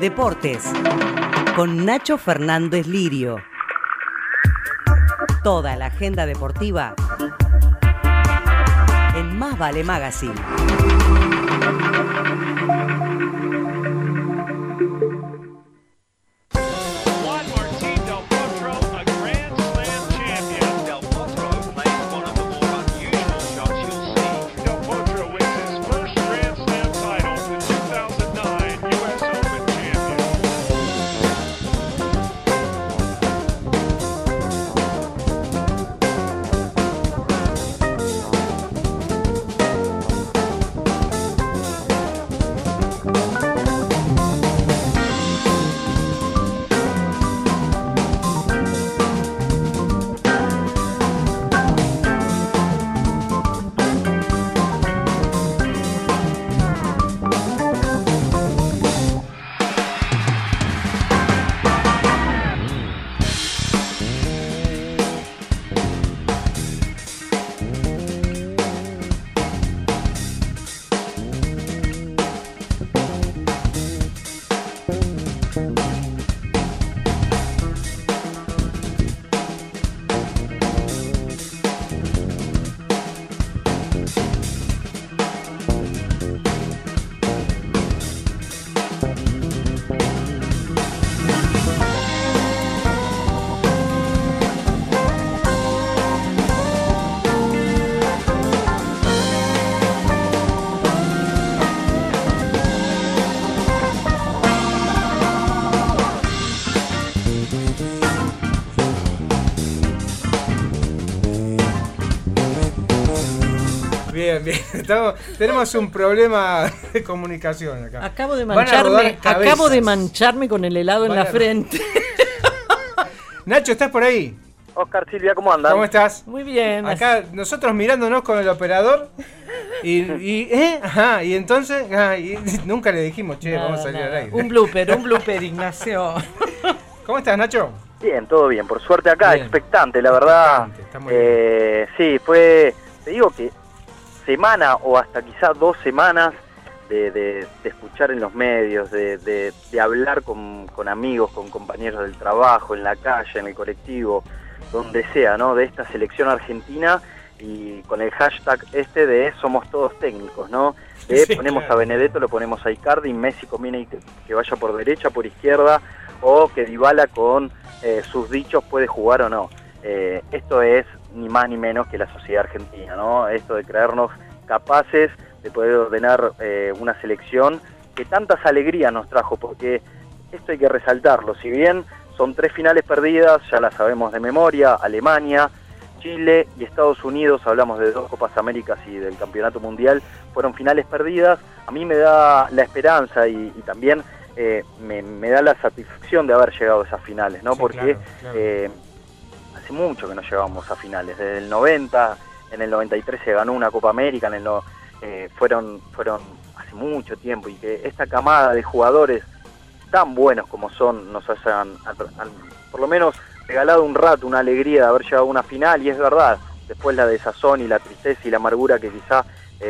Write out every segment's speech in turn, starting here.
Deportes, con Nacho Fernández Lirio. Toda la agenda deportiva en Más Vale Magazine. Bien. Tenemos un problema de comunicación acá. Acabo de mancharme con el helado en la frente. Nacho, ¿estás por ahí? Oscar, Silvia, ¿cómo andan? ¿Cómo estás? Muy bien. Acá nosotros mirándonos con el operador y entonces nunca le dijimos, vamos a salir al aire. Un blooper, Ignacio. ¿Cómo estás, Nacho? Bien, todo bien. Por suerte acá, bien. expectante, la verdad. Está muy bien. Sí, fue, te digo que semana o hasta quizás 2 semanas de escuchar en los medios, de hablar con amigos, con compañeros del trabajo, en la calle, en el colectivo, donde sea, ¿no? De esta selección argentina y con el hashtag de somos todos técnicos, ¿no? Ponemos a Benedetto, lo ponemos a Icardi, Messi conviene que vaya por derecha, por izquierda, o que Dybala con sus dichos puede jugar o no. Esto es ni más ni menos que la sociedad argentina, ¿no? Esto de creernos capaces de poder ordenar una selección que tantas alegrías nos trajo, porque esto hay que resaltarlo. Si bien son 3 finales perdidas, ya las sabemos de memoria: Alemania, Chile y Estados Unidos, hablamos de 2 Copas Américas y del Campeonato Mundial, fueron finales perdidas. A mí me da la esperanza y también me da la satisfacción de haber llegado a esas finales, ¿no? Sí, porque claro. Hace mucho que no llegábamos a finales, desde el 90, en el 93 se ganó una Copa América, fueron hace mucho tiempo, y que esta camada de jugadores tan buenos como son nos hayan por lo menos regalado un rato, una alegría de haber llegado a una final. Y es verdad, después la desazón y la tristeza y la amargura que quizá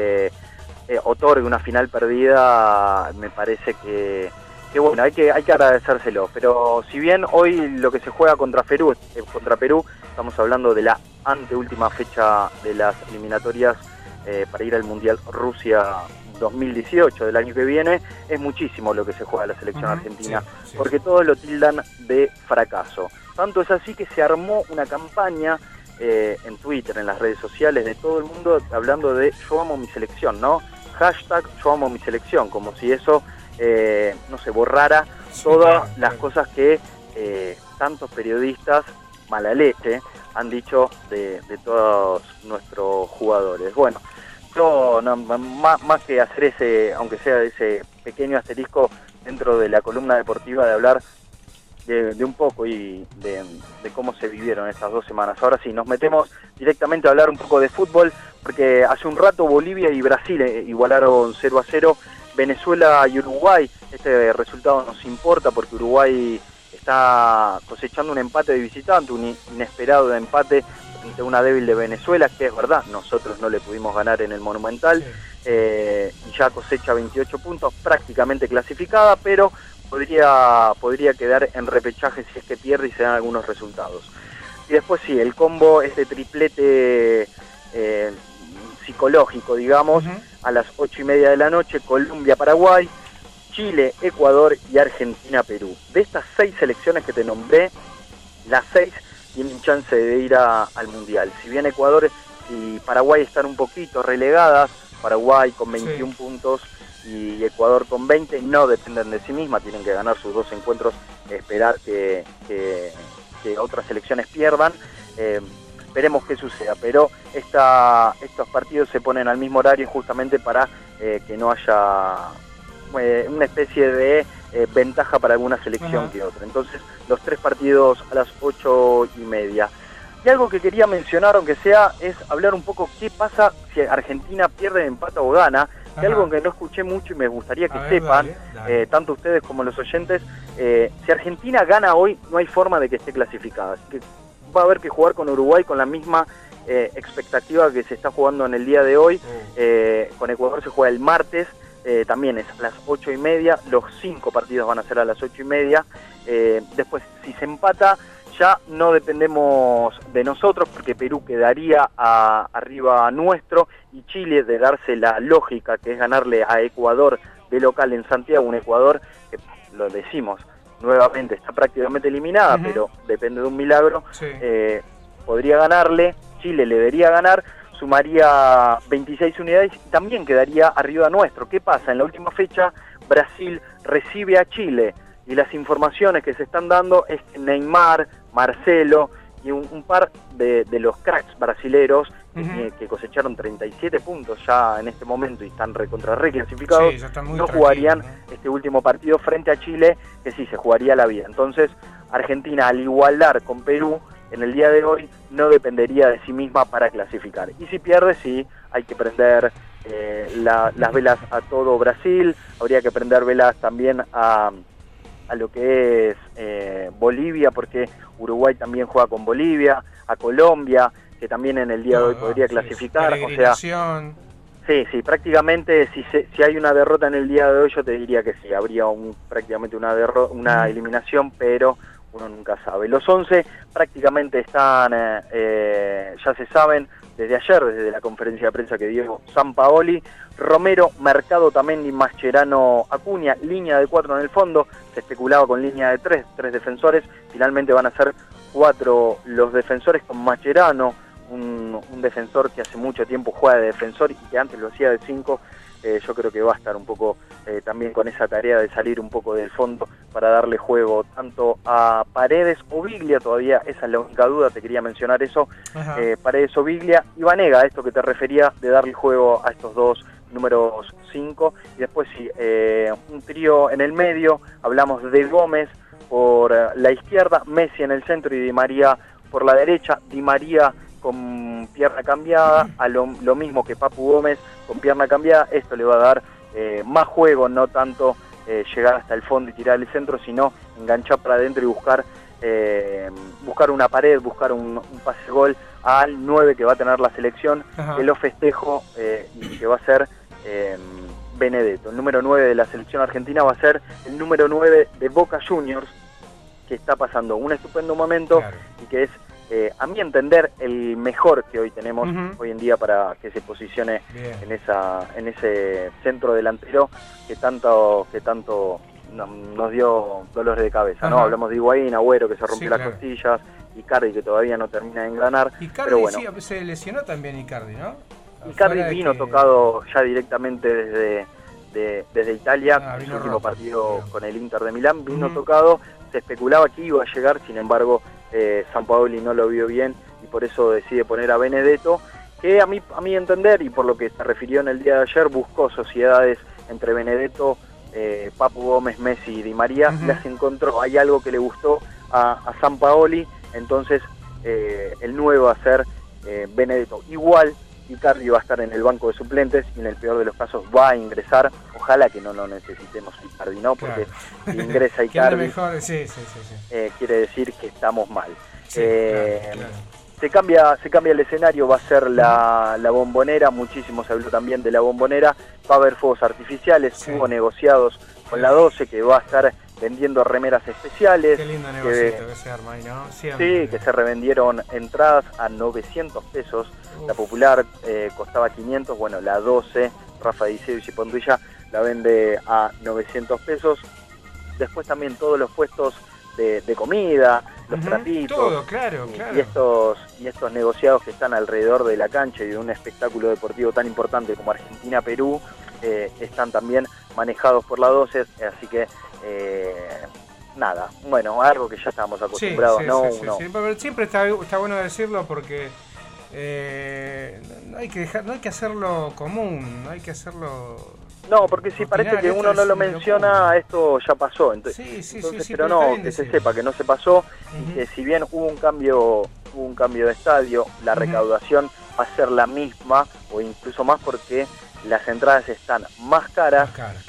otorgue una final perdida, me parece que bueno, hay que agradecérselo. Pero si bien hoy lo que se juega contra Perú, estamos hablando de la anteúltima fecha de las eliminatorias para ir al Mundial Rusia 2018 del año que viene, es muchísimo lo que se juega la selección argentina, sí. porque todos lo tildan de fracaso. Tanto es así que se armó una campaña en Twitter, en las redes sociales, de todo el mundo hablando de yo amo mi selección, ¿no? Hashtag yo amo mi selección, como si eso no se borrara todas las cosas que tantos periodistas mala leche han dicho de todos nuestros jugadores. Bueno, yo más que hacer ese, aunque sea ese pequeño asterisco dentro de la columna deportiva, de hablar de un poco y de cómo se vivieron estas 2 semanas. Ahora sí, nos metemos directamente a hablar un poco de fútbol, porque hace un rato Bolivia y Brasil igualaron 0-0. Venezuela y Uruguay, este resultado nos importa porque Uruguay está cosechando un empate de visitante, un inesperado empate ante una débil de Venezuela, que es verdad, nosotros no le pudimos ganar en el Monumental, y ya cosecha 28 puntos, prácticamente clasificada, pero podría quedar en repechaje si es que pierde y se dan algunos resultados. Y después sí, el combo, este triplete psicológico, digamos, a las 8:30 de la noche, Colombia-Paraguay, Chile, Ecuador y Argentina-Perú. De estas 6 selecciones que te nombré, las 6 tienen chance de ir al Mundial. Si bien Ecuador y Paraguay están un poquito relegadas, Paraguay con 21 puntos y Ecuador con 20, no dependen de sí misma, tienen que ganar sus 2 encuentros, esperar que otras selecciones pierdan. Veremos qué suceda, pero estos partidos se ponen al mismo horario justamente para que no haya una especie de ventaja para alguna selección que otra. Entonces, los 3 partidos a las 8:30. Y algo que quería mencionar, aunque sea, es hablar un poco qué pasa si Argentina pierde, empata o gana, que algo que no escuché mucho y me gustaría que sepan, dale. Tanto ustedes como los oyentes, si Argentina gana hoy, no hay forma de que esté clasificada. Así que va a haber que jugar con Uruguay con la misma expectativa que se está jugando en el día de hoy. Con Ecuador se juega el martes, también es a las 8:30, los 5 partidos van a ser a las 8:30. Después, si se empata, ya no dependemos de nosotros, porque Perú quedaría arriba nuestro, y Chile, de darse la lógica que es ganarle a Ecuador de local en Santiago, un Ecuador que, lo decimos nuevamente, está prácticamente eliminada, pero depende de un milagro, podría ganarle, Chile le debería ganar, sumaría 26 unidades y también quedaría arriba nuestro. ¿Qué pasa? En la última fecha, Brasil recibe a Chile, y las informaciones que se están dando es que Neymar, Marcelo y un par de los cracks brasileros que cosecharon 37 puntos ya en este momento y están reclasificados, no jugarían este último partido frente a Chile, que sí se jugaría la vida. Entonces, Argentina, al igualar con Perú en el día de hoy, no dependería de sí misma para clasificar. Y si pierde, sí, hay que prender las velas a todo Brasil, habría que prender velas también a lo que es Bolivia, porque Uruguay también juega con Bolivia, a Colombia, que también en el día de hoy podría clasificar. O sea, sí, prácticamente si hay una derrota en el día de hoy, yo te diría que sí, habría prácticamente una eliminación, pero uno nunca sabe. Los 11 prácticamente están, ya se saben, desde ayer, desde la conferencia de prensa que dio Sampaoli. Romero, Mercado, Tamendi, Mascherano, Acuña, línea de 4 en el fondo, se especulaba con línea de 3 defensores, finalmente van a ser 4 los defensores, con Mascherano, un defensor que hace mucho tiempo juega de defensor y que antes lo hacía de 5. Yo creo que va a estar un poco también con esa tarea de salir un poco del fondo para darle juego tanto a Paredes o Biglia, todavía esa es la única duda, te quería mencionar eso, Paredes o Biglia, y Vanega, esto que te refería de darle juego a estos dos números 5, y después sí, un trío en el medio, hablamos de Gómez por la izquierda, Messi en el centro y Di María por la derecha, Di María con pierna cambiada, a lo mismo que Papu Gómez con pierna cambiada. Esto le va a dar más juego, no tanto llegar hasta el fondo y tirar el centro, sino enganchar para adentro y buscar una pared, buscar un pase gol al 9 que va a tener la selección, que lo festejo y que va a ser Benedetto. El número 9 de la selección argentina va a ser el número 9 de Boca Juniors, que está pasando un estupendo momento y que es, a mi entender, el mejor que hoy tenemos hoy en día para que se posicione en ese centro delantero que tanto nos dio dolores de cabeza, ¿no? Hablamos de Higuaín, Agüero, que se rompió las costillas, Icardi, que todavía no termina de engranar. Icardi, pero bueno, sí, se lesionó también Icardi, ¿no? Icardi vino tocado ya directamente desde Italia, en su último partido con el Inter de Milán, vino tocado, se especulaba que iba a llegar, sin embargo, Sampaoli no lo vio bien y por eso decide poner a Benedetto, que a mi entender, y por lo que se refirió en el día de ayer, buscó sociedades entre Benedetto, Papu Gómez, Messi y Di María, las encontró, hay algo que le gustó a Sampaoli, entonces el 9 va a ser Benedetto. Igual Icardi va a estar en el banco de suplentes y en el peor de los casos va a ingresar. Ojalá que no lo necesitemos Icardi, ¿no? Porque si ingresa Icardi, mejor, quiere decir que estamos mal. Claro. Se cambia el escenario, va a ser la Bombonera, muchísimo se habló también de la Bombonera, va a haber fuegos artificiales, Sí. hubo negociados con la 12 que va a estar vendiendo remeras especiales. Qué lindo negocito que se arma ahí, ¿no? Sí, que se revendieron entradas a 900 pesos, la popular costaba 500, bueno, la 12, Rafa Diceo y Ciponduilla la vende a 900 pesos. Después también todos los puestos de comida, los tratitos, todo, claro. y estos negociados que están alrededor de la cancha y de un espectáculo deportivo tan importante como Argentina-Perú, están también manejados por la 12, así que nada, bueno, algo que ya estábamos acostumbrados, ¿no? Sí. Pero siempre está bueno decirlo porque no hay que hacerlo común, no hay que hacerlo... No, porque si parece que uno no lo menciona, esto ya pasó. Entonces, pero no, que se sepa que no se pasó, y que si bien hubo un cambio de estadio, la recaudación va a ser la misma o incluso más, porque las entradas están más caras,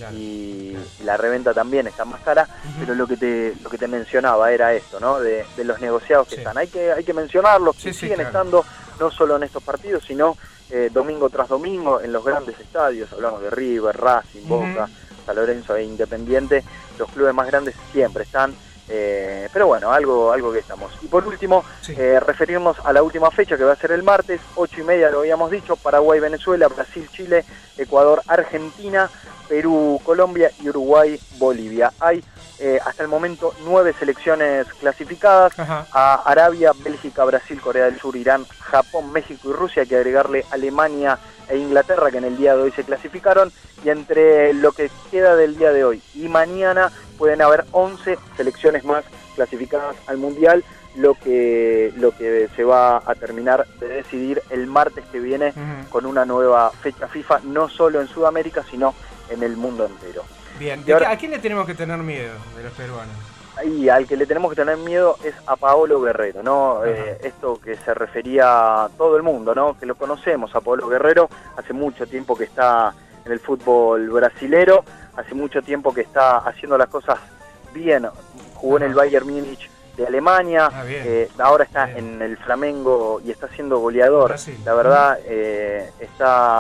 y la reventa también está más cara, pero lo que te mencionaba era esto, ¿no? De los negociados que están. Hay que mencionarlos, que siguen estando no solo en estos partidos, sino domingo tras domingo en los grandes estadios. Hablamos de River, Racing, Boca, San Lorenzo e Independiente. Los clubes más grandes siempre están, pero bueno, algo que estamos. Y por último, referirnos a la última fecha, que va a ser el martes, 8:30, lo habíamos dicho: Paraguay, Venezuela, Brasil, Chile, Ecuador, Argentina, Perú, Colombia y Uruguay, Bolivia. Hay hasta el momento 9 selecciones clasificadas: a Arabia, Bélgica, Brasil, Corea del Sur, Irán, Japón, México y Rusia. Hay que agregarle Alemania e Inglaterra, que en el día de hoy se clasificaron, y entre lo que queda del día de hoy y mañana pueden haber 11 selecciones más clasificadas al Mundial, lo que se va a terminar de decidir el martes que viene, con una nueva fecha FIFA, no solo en Sudamérica, sino en el mundo entero. Bien, ¿a quién le tenemos que tener miedo de los peruanos? Y al que le tenemos que tener miedo es a Paolo Guerrero, ¿no? Esto que se refería a todo el mundo, ¿no? Que lo conocemos a Paolo Guerrero, hace mucho tiempo que está en el fútbol brasilero, hace mucho tiempo que está haciendo las cosas bien, jugó en el Bayern Múnich de Alemania, ahora está en el Flamengo y está siendo goleador. La verdad, es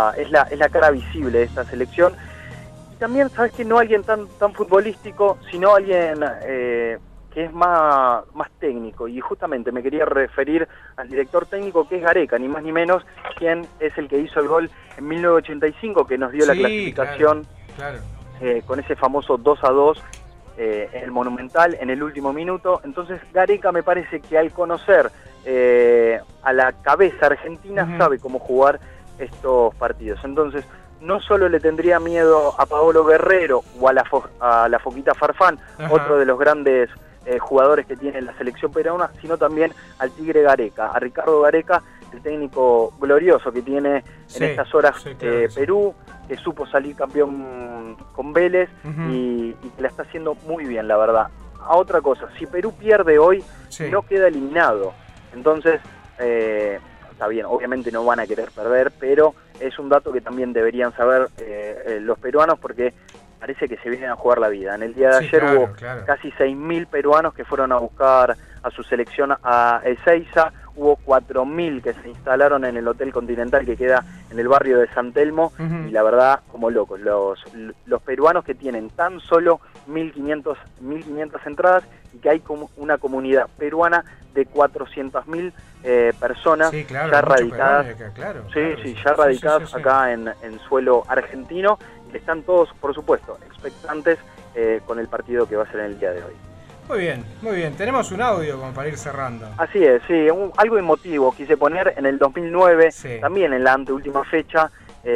la cara visible de esta selección. También, ¿sabes qué? No alguien tan futbolístico, sino alguien que es más técnico. Y justamente me quería referir al director técnico, que es Gareca, ni más ni menos, quien es el que hizo el gol en 1985, que nos dio la clasificación con ese famoso 2-2 en el Monumental en el último minuto. Entonces Gareca, me parece que al conocer a la cabeza argentina, sabe cómo jugar estos partidos. Entonces, no solo le tendría miedo a Paolo Guerrero o a la Foquita Farfán, otro de los grandes jugadores que tiene la selección peruana, sino también al Tigre Gareca, a Ricardo Gareca, el técnico glorioso que tiene en estas horas Perú, que supo salir campeón con Vélez, y que la está haciendo muy bien, la verdad. A otra cosa, si Perú pierde hoy, no queda eliminado. Entonces, está bien, obviamente no van a querer perder, pero es un dato que también deberían saber los peruanos, porque parece que se vienen a jugar la vida. En el día de ayer hubo casi 6.000 peruanos que fueron a buscar a su selección a Ezeiza. Hubo 4.000 que se instalaron en el Hotel Continental, que queda en el barrio de San Telmo, y la verdad, como locos, los peruanos, que tienen tan solo 1.500 entradas, y que hay como una comunidad peruana de 400.000 personas ya radicadas, ya radicadas acá en suelo argentino, y están todos, por supuesto, expectantes con el partido que va a ser en el día de hoy. Muy bien. Tenemos un audio como para ir cerrando. Así es, sí, algo emotivo quise poner. En el 2009, también en la anteúltima fecha,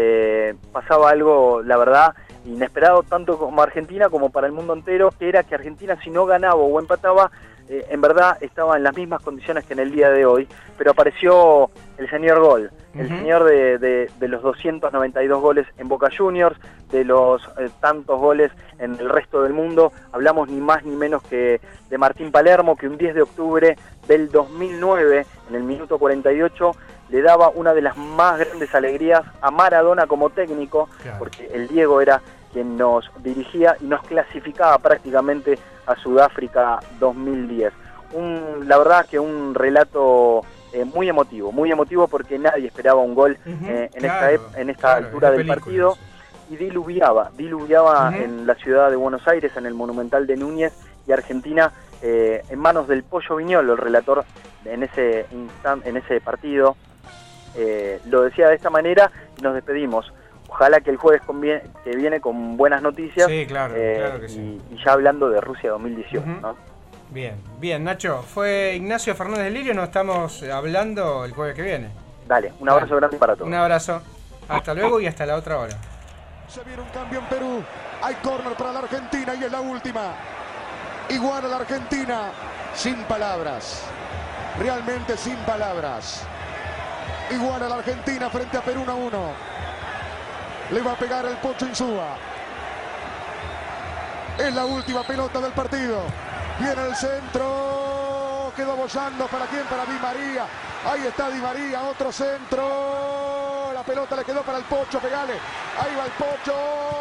pasaba algo, la verdad, inesperado tanto como Argentina como para el mundo entero, que era que Argentina, si no ganaba o empataba, en verdad estaba en las mismas condiciones que en el día de hoy, pero apareció el señor Gol, el señor de los 292 goles en Boca Juniors, de los tantos goles en el resto del mundo. Hablamos ni más ni menos que de Martín Palermo, que un 10 de octubre del 2009, en el minuto 48, le daba una de las más grandes alegrías a Maradona como técnico, porque el Diego era quien nos dirigía y nos clasificaba prácticamente a Sudáfrica 2010. La verdad que un relato muy emotivo porque nadie esperaba un gol en esta altura del partido. Y diluviaba en la ciudad de Buenos Aires, en el Monumental de Núñez, y Argentina en manos del Pollo Viñolo, el relator en ese partido. Lo decía de esta manera y nos despedimos. Ojalá que el jueves que viene con buenas noticias. Sí, claro que sí. Y ya hablando de Rusia 2018, ¿no? Bien, Nacho. Fue Ignacio Fernández del Lirio, nos estamos hablando el jueves que viene. Dale, un abrazo grande para todos. Un abrazo. Hasta luego y hasta la otra hora. Se viene un cambio en Perú. Hay córner para la Argentina y es la última. Igual a la Argentina. Sin palabras. Realmente sin palabras. Igual a la Argentina frente a Perú 1-1. Le va a pegar el Pocho Insúa. Es la última pelota del partido. Viene el centro. Quedó bollando. ¿Para quién? Para Di María. Ahí está Di María. Otro centro. La pelota le quedó para el Pocho. Pegale. Ahí va el Pocho.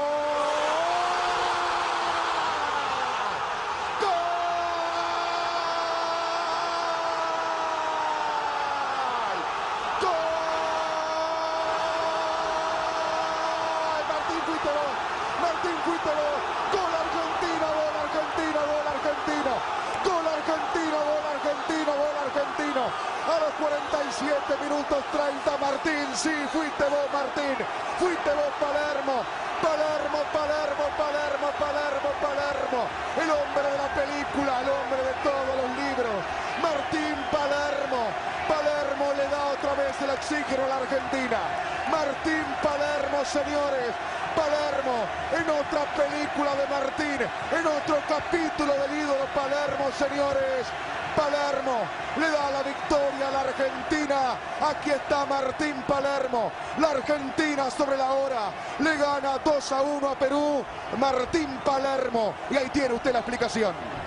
Martín, fuiste vos. Gol Argentina, gol Argentina, gol Argentina. Gol Argentina, gol Argentina, gol argentino. A los 47 minutos 30, Martín. Sí, fuiste vos, Martín. Fuiste vos, Palermo. Palermo, Palermo, Palermo, Palermo, Palermo. El hombre de la película, el hombre de todos los libros. Martín Palermo. Palermo le da otra vez el oxígeno a la Argentina. Martín Palermo, señores. Palermo, en otra película de Martín, en otro capítulo del ídolo Palermo, señores. Palermo le da la victoria a la Argentina. Aquí está Martín Palermo. La Argentina sobre la hora le gana 2-1 a Perú. Martín Palermo. Y ahí tiene usted la explicación.